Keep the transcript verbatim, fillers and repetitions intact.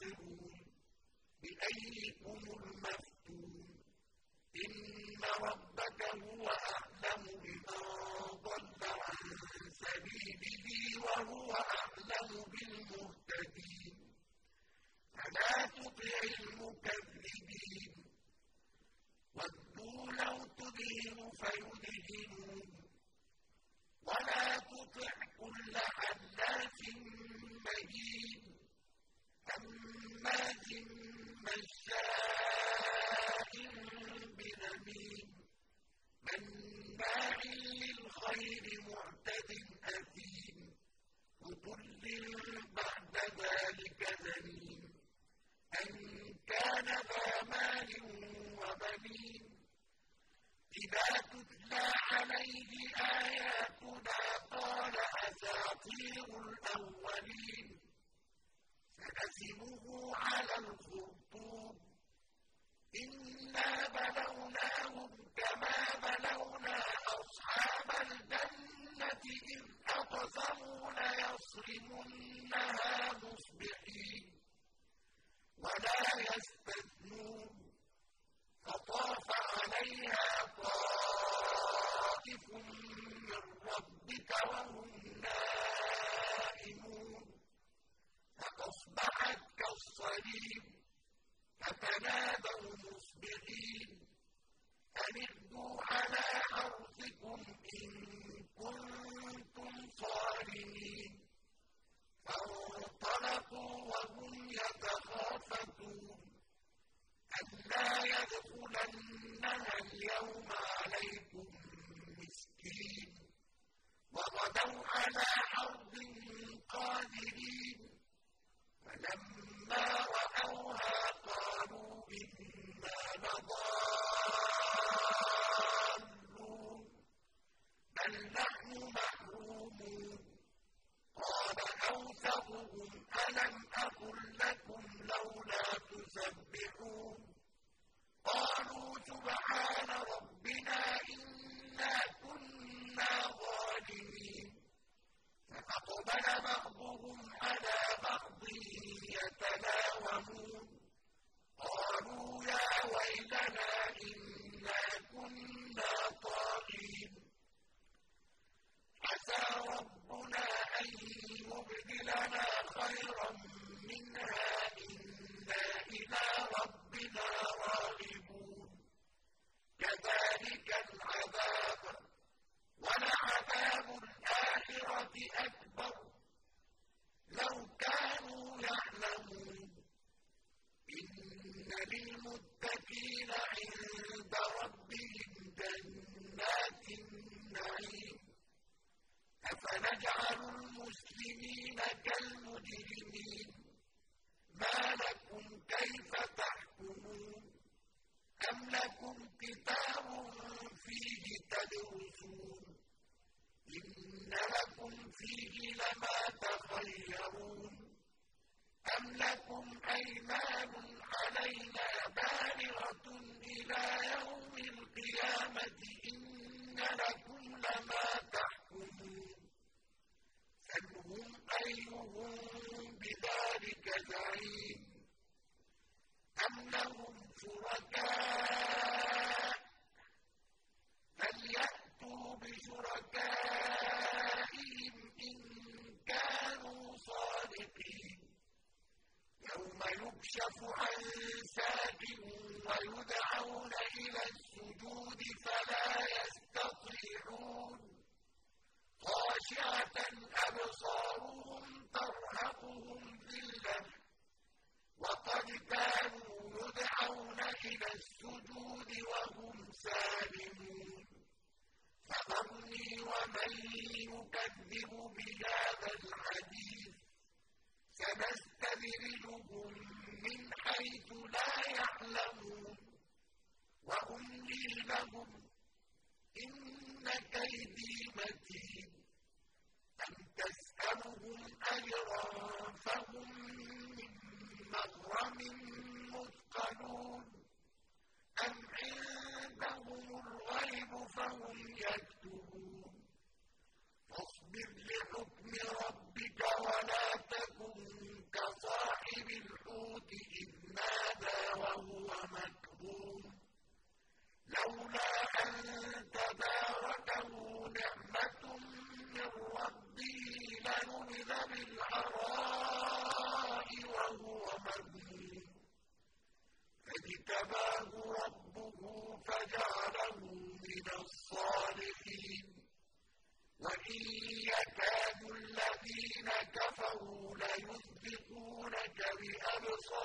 يبصرون بأيكم المفتون إن ربك هو أعلم بمن ضل عن سبيله وهو أعلم بالمهتدين فلا تطع المكذبين ودوا لو تدهن فيدهنون ولا تطع كل حلاف مهين هماز مشاء بنميم مناع للخير معتد أثيم عتل بعد ذلك زنيم أن كان ذا مال وبنين إذا تتلى عليه آياتنا قال أساطير الأولين سنسمه على الخرطوم إنا بلوناهم كما بلونا أصحاب الجنة إذ أقسموا ليصرمنها مصبحين ولا يستثنون فطاف عليها طائف من ربك وهم نائمون فأصبحت كالصريم فتنادوا مصبحين أن اغدوا على حرثكم إن كنتم صارمين فانطلقوا وهم يتخافتون ألا يدخلنها اليوم عليكم مسكين وغدوا على حرد قادرين فلما رأوها قالوا إنا لضالون بل نحن محرومون قال أوسطهم ألم أقل لكم لولا تسبحون قالوا سبحان ربنا إنا كنا ظالمين فأقبل بعضهم على بعض يتلاومون قالوا يا ويلنا إنا كنا طاغين عسى ربنا أن يبدلنا خيرا منها إنا إلى ربنا راغبون كذلك العذاب ولعذاب الآخرة أكبر لو كانوا يعلمون إن للمتقين عند ربهم جنات النعيم أفنجعل المسلمين كالمجرمين ما لكم كيف تحكمون أم لكم كتاب فيه تدرسون إن لكم فيه لما تخيرون أم لكم أيمان علينا بالغة إلى يوم القيامة إن لكم لما تحكمون سلهم أيهم بذلك زعيم أم لهم شركاء فليأتوا بشركائهم إن كانوا صادقين يوم يكشف عن ساق ويدعون إلى السجود فلا يستطيعون خاشعة أبصارهم ترهقهم ذلة وقد كانوا يدعون إلى السجود وهم سالمون فذرني ومن يكذب بهذا الحديث سنستدرجهم من حيث لا يعلمون وأملي لهم إن كيدي متين أم تسألهم أجرا فهم من مغرم مثقلون أم عندهم الغيب فهم يكتبون فاصبر لحكم ربك ولا تكن كصاحب الحوت تداركه نعمة من ربه لنبذ بالعراء وهو مذموم فاجتباه ربه فجعله من الصالحين وإن يكاد الذين كفروا ليزلقونك بأبصارهم